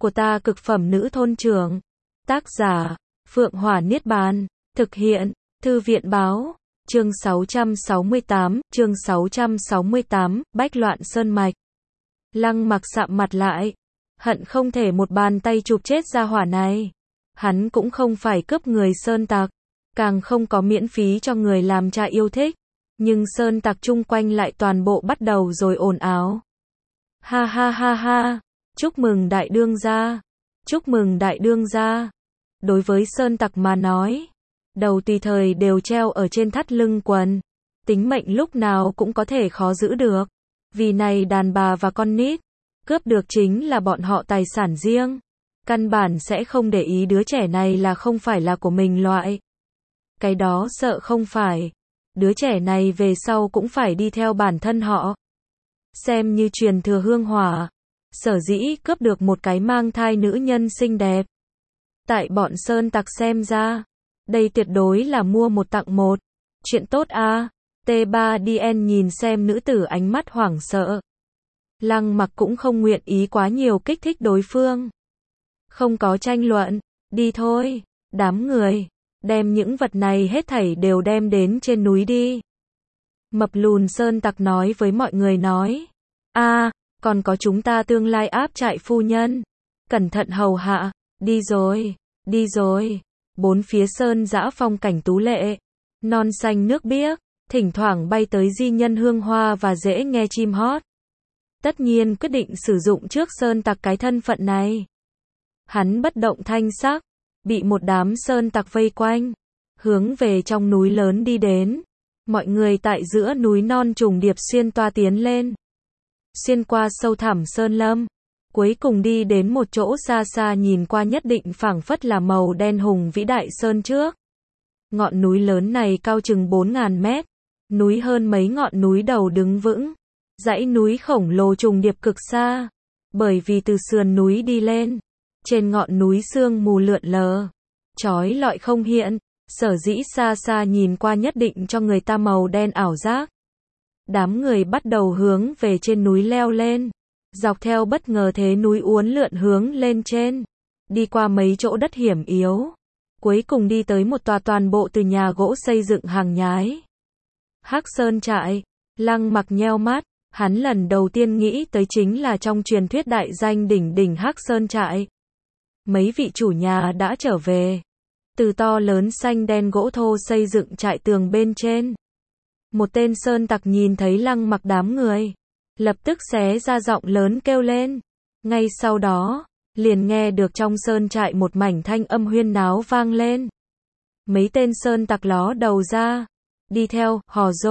của ta cực phẩm nữ thôn trưởng. Tác giả, Phượng Hỏa Niết Bàn. Thực hiện, Thư viện báo. Chương 668, Bách Loạn Sơn Mạch. Lăng Mặc sạm mặt lại, hận không thể một bàn tay chụp chết gia hỏa này. Hắn cũng không phải cướp người sơn tặc, càng không có miễn phí cho người làm cha yêu thích, nhưng sơn tặc chung quanh lại toàn bộ bắt đầu rồi ồn ào. Ha ha ha ha, chúc mừng đại đương gia, chúc mừng đại đương gia. Đối với sơn tặc mà nói, đầu tùy thời đều treo ở trên thắt lưng quần, tính mệnh lúc nào cũng có thể khó giữ được. Vì này đàn bà và con nít, cướp được chính là bọn họ tài sản riêng, căn bản sẽ không để ý đứa trẻ này là không phải là của mình loại. Cái đó sợ không phải, đứa trẻ này về sau cũng phải đi theo bản thân họ, xem như truyền thừa hương hỏa. Sở dĩ cướp được một cái mang thai nữ nhân xinh đẹp, tại bọn sơn tặc xem ra, đây tuyệt đối là mua một tặng một, chuyện tốt a. T3DN nhìn xem nữ tử ánh mắt hoảng sợ. Lăng Mặc cũng không nguyện ý quá nhiều kích thích đối phương. Không có tranh luận, đi thôi, đám người, đem những vật này hết thảy đều đem đến trên núi đi. Mập lùn sơn tặc nói với mọi người nói, còn có chúng ta tương lai áp trại phu nhân, cẩn thận hầu hạ, đi rồi, đi rồi. Bốn phía sơn dã phong cảnh tú lệ, non xanh nước biếc, thỉnh thoảng bay tới di nhân hương hoa và dễ nghe chim hót. Tất nhiên quyết định sử dụng trước sơn tặc cái thân phận này. Hắn bất động thanh sắc, bị một đám sơn tặc vây quanh, hướng về trong núi lớn đi đến. Mọi người tại giữa núi non trùng điệp xuyên toa tiến lên, xuyên qua sâu thẳm sơn lâm, cuối cùng đi đến một chỗ xa xa nhìn qua nhất định phảng phất là màu đen hùng vĩ đại sơn trước. Ngọn núi lớn này cao chừng 4.000 mét, núi hơn mấy ngọn núi đầu đứng vững, dãy núi khổng lồ trùng điệp cực xa, bởi vì từ sườn núi đi lên, trên ngọn núi sương mù lượn lờ, chói lọi không hiện, sở dĩ xa xa nhìn qua nhất định cho người ta màu đen ảo giác. Đám người bắt đầu hướng về trên núi leo lên, dọc theo bất ngờ thế núi uốn lượn hướng lên trên, đi qua mấy chỗ đất hiểm yếu, cuối cùng đi tới một tòa toàn bộ từ nhà gỗ xây dựng hàng nhái. Hắc Sơn trại. Lăng Mặc nheo mắt, hắn lần đầu tiên nghĩ tới chính là trong truyền thuyết đại danh đỉnh đỉnh Hắc Sơn trại. Mấy vị chủ nhà đã trở về, từ to lớn xanh đen gỗ thô xây dựng trại tường bên trên. Một tên sơn tặc nhìn thấy Lăng Mặc đám người, lập tức xé ra giọng lớn kêu lên. Ngay sau đó, liền nghe được trong sơn trại một mảnh thanh âm huyên náo vang lên. Mấy tên sơn tặc ló đầu ra, đi theo,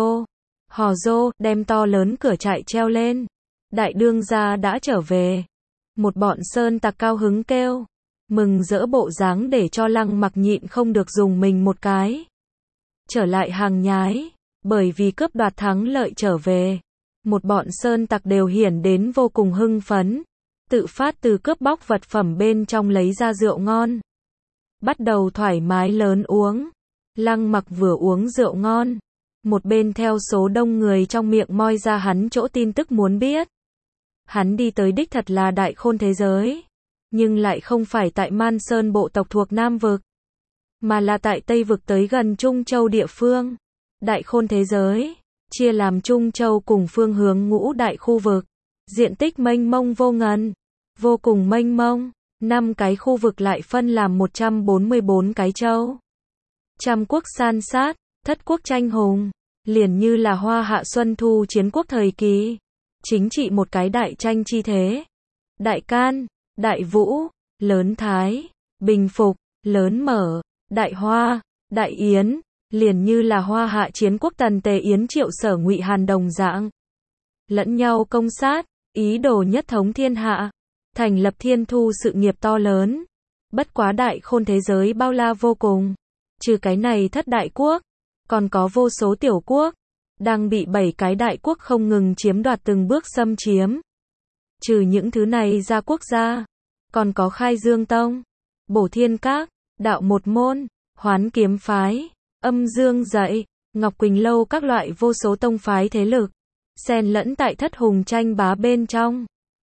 hò rô, đem to lớn cửa trại treo lên. Đại đương gia đã trở về. Một bọn sơn tặc cao hứng kêu, mừng rỡ bộ dáng để cho Lăng Mặc nhịn không được dùng mình một cái. Trở lại hàng nhái, bởi vì cướp đoạt thắng lợi trở về. Một bọn sơn tặc đều hiển đến vô cùng hưng phấn, tự phát từ cướp bóc vật phẩm bên trong lấy ra rượu ngon, bắt đầu thoải mái lớn uống. Lăng Mặc vừa uống rượu ngon, một bên theo số đông người trong miệng moi ra hắn chỗ tin tức muốn biết. Hắn đi tới đích thật là Đại Khôn thế giới, nhưng lại không phải tại Man Sơn bộ tộc thuộc Nam vực, mà là tại Tây vực tới gần Trung Châu địa phương. Đại Khôn thế giới chia làm Trung Châu cùng phương hướng ngũ đại khu vực, diện tích mênh mông vô ngần, vô cùng mênh mông. 5 cái khu vực lại phân làm 144 cái châu. Trăm quốc san sát, thất quốc tranh hùng, liền như là Hoa Hạ Xuân Thu chiến quốc thời kỳ, chính trị một cái đại tranh chi thế. Đại Can, Đại Vũ, Lớn Thái, Bình Phục, Lớn Mở, Đại Hoa, Đại Yến, liền như là Hoa Hạ chiến quốc Tần Tề Yến Triệu Sở Ngụy Hàn đồng dạng, lẫn nhau công sát, ý đồ nhất thống thiên hạ, thành lập thiên thu sự nghiệp to lớn. Bất quá Đại Khôn thế giới bao la vô cùng, trừ cái này thất đại quốc, còn có vô số tiểu quốc, đang bị 7 cái đại quốc không ngừng chiếm đoạt từng bước xâm chiếm. Trừ những thứ này ra quốc gia, còn có Khai Dương Tông, Bổ Thiên Các, Đạo Một Môn, Hoán Kiếm Phái, Âm Dương Dạy, Ngọc Quỳnh Lâu các loại vô số tông phái thế lực, xen lẫn tại thất hùng tranh bá bên trong.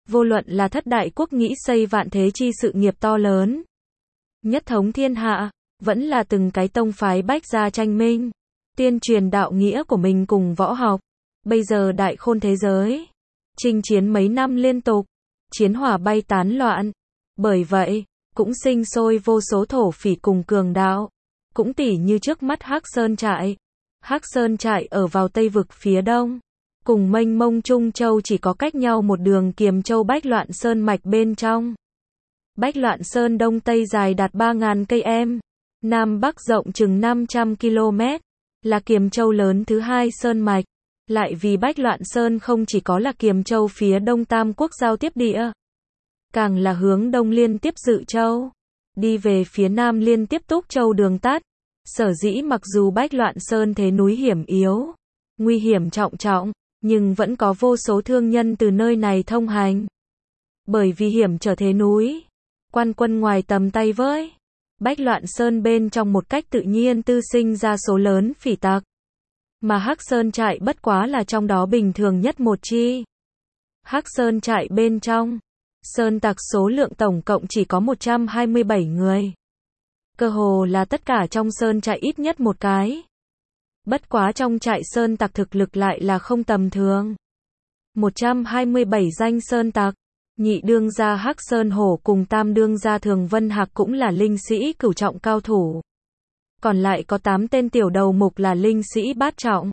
Vô luận là thất đại quốc nghĩ xây vạn thế chi sự nghiệp to lớn, nhất thống thiên hạ, vẫn là từng cái tông phái bách gia tranh minh, tuyên truyền đạo nghĩa của mình cùng võ học. Bây giờ đại khôn thế giới, chinh chiến mấy năm liên tục, chiến hỏa bay tán loạn. Bởi vậy, cũng sinh sôi vô số thổ phỉ cùng cường đạo. Cũng tỉ như trước mắt Hắc Sơn trại. Hắc Sơn trại ở vào Tây vực phía đông, cùng mênh mông Trung Châu chỉ có cách nhau một đường Kiềm Châu Bách Loạn Sơn mạch bên trong. Bách Loạn Sơn đông tây dài đạt 3.000 km, nam bắc rộng chừng 500 km, là Kiềm Châu lớn thứ hai sơn mạch. Lại vì Bách Loạn Sơn không chỉ có là Kiềm Châu phía đông tam quốc giao tiếp địa, càng là hướng đông liên tiếp Dự Châu, đi về phía nam liên tiếp Túc Châu đường tắt. Sở dĩ mặc dù Bách Loạn Sơn thế núi hiểm yếu, nguy hiểm trọng trọng, nhưng vẫn có vô số thương nhân từ nơi này thông hành. Bởi vì hiểm trở thế núi, quan quân ngoài tầm tay với. Bách Loạn Sơn bên trong một cách tự nhiên tư sinh ra số lớn phỉ tặc. Mà Hắc Sơn trại bất quá là trong đó bình thường nhất một chi. Hắc Sơn trại bên trong, sơn tặc số lượng tổng cộng chỉ có 127 người. Cơ hồ là tất cả trong sơn trại ít nhất một cái. Bất quá trong trại sơn tặc thực lực lại là không tầm thường. 127 danh sơn tặc, nhị đương gia Hắc Sơn Hổ cùng tam đương gia Thường Vân Hạc cũng là linh sĩ cửu trọng cao thủ. Còn lại có 8 tên tiểu đầu mục là linh sĩ bát trọng,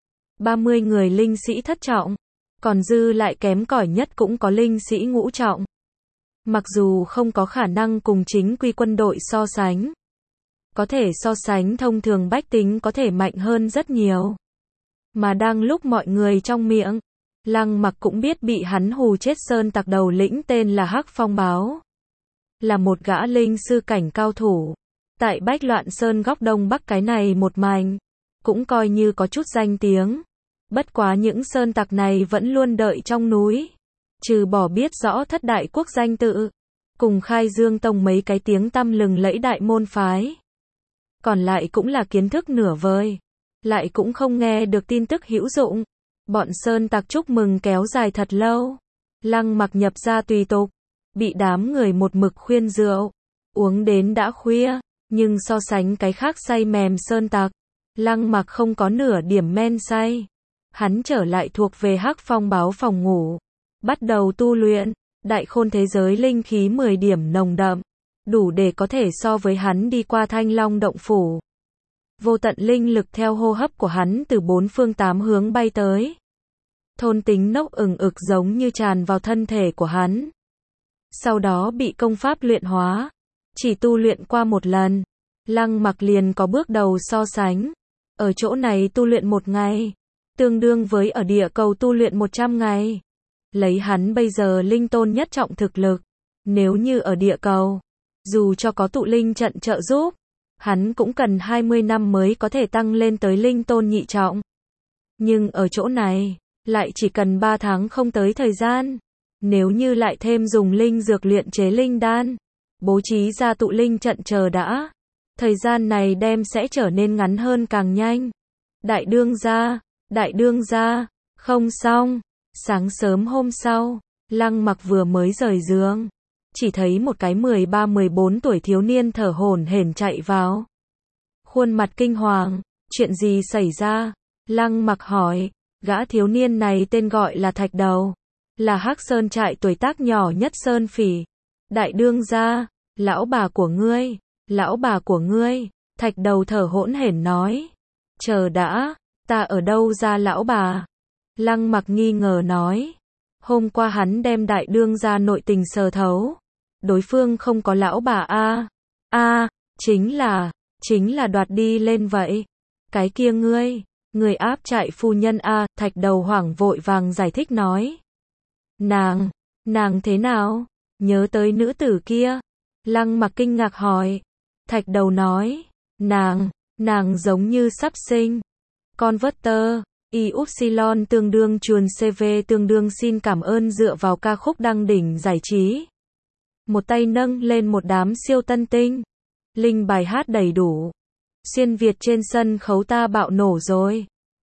30 người linh sĩ thất trọng, còn dư lại kém cỏi nhất cũng có linh sĩ ngũ trọng. Mặc dù không có khả năng cùng chính quy quân đội so sánh, có thể so sánh thông thường bách tính có thể mạnh hơn rất nhiều. Mà đang lúc mọi người trong miệng, Lăng Mặc cũng biết bị hắn hù chết sơn tặc đầu lĩnh tên là Hắc Phong Báo, là một gã linh sư cảnh cao thủ. Tại Bách Loạn Sơn góc đông bắc cái này một mảnh, cũng coi như có chút danh tiếng. Bất quá những sơn tặc này vẫn luôn đợi trong núi, trừ bỏ biết rõ thất đại quốc danh tự, cùng Khai Dương Tông mấy cái tiếng tăm lừng lẫy đại môn phái. Còn lại cũng là kiến thức nửa vời, lại cũng không nghe được tin tức hữu dụng. Bọn sơn tặc chúc mừng kéo dài thật lâu. Lăng Mặc nhập ra tùy tục, bị đám người một mực khuyên rượu, uống đến đã khuya, nhưng so sánh cái khác say mềm sơn tặc, Lăng Mặc không có nửa điểm men say. Hắn trở lại thuộc về Hắc Phong Báo phòng ngủ, bắt đầu tu luyện. Đại khôn thế giới linh khí 10 điểm nồng đậm, đủ để có thể so với hắn đi qua Thanh Long động phủ. Vô tận linh lực theo hô hấp của hắn từ 4 phương 8 hướng bay tới. Thôn tính nốc ừng ực giống như tràn vào thân thể của hắn. Sau đó bị công pháp luyện hóa. Chỉ tu luyện qua một lần, Lăng Mặc liền có bước đầu so sánh. Ở chỗ này tu luyện 1 ngày, tương đương với ở địa cầu tu luyện 100 ngày. Lấy hắn bây giờ linh tôn nhất trọng thực lực, nếu như ở địa cầu, dù cho có tụ linh trận trợ giúp, hắn cũng cần 20 năm mới có thể tăng lên tới linh tôn nhị trọng. Nhưng ở chỗ này, lại chỉ cần 3 tháng không tới thời gian. Nếu như lại thêm dùng linh dược luyện chế linh đan, bố trí ra tụ linh trận chờ đã, thời gian này đem sẽ trở nên ngắn hơn càng nhanh. Đại đương gia, không xong. Sáng sớm hôm sau, Lăng Mặc vừa mới rời giường, chỉ thấy một cái 13-14 tuổi thiếu niên thở hổn hển chạy vào. Khuôn mặt kinh hoàng, chuyện gì xảy ra? Lăng Mặc hỏi. Gã thiếu niên này tên gọi là Thạch Đầu, là Hắc Sơn trại tuổi tác nhỏ nhất sơn phỉ. Đại đương gia, lão bà của ngươi, Thạch Đầu thở hổn hển nói. Chờ đã, ta ở đâu ra lão bà? Lăng Mặc nghi ngờ nói. Hôm qua hắn đem đại đương gia nội tình sờ thấu. Đối phương không có lão bà a. Chính là đoạt đi lên vậy. Cái kia người áp trại phu nhân a. Thạch Đầu hoảng vội vàng giải thích nói. Nàng thế nào? Nhớ tới nữ tử kia? Lăng Mặc kinh ngạc hỏi. Thạch Đầu nói. Nàng giống như sắp sinh. Converter. Y-upsilon tương đương chuồn CV tương đương xin cảm ơn dựa vào ca khúc đăng đỉnh giải trí. Một tay nâng lên một đám siêu tân tinh. Linh bài hát đầy đủ. Xuyên Việt trên sân khấu ta bạo nổ rồi.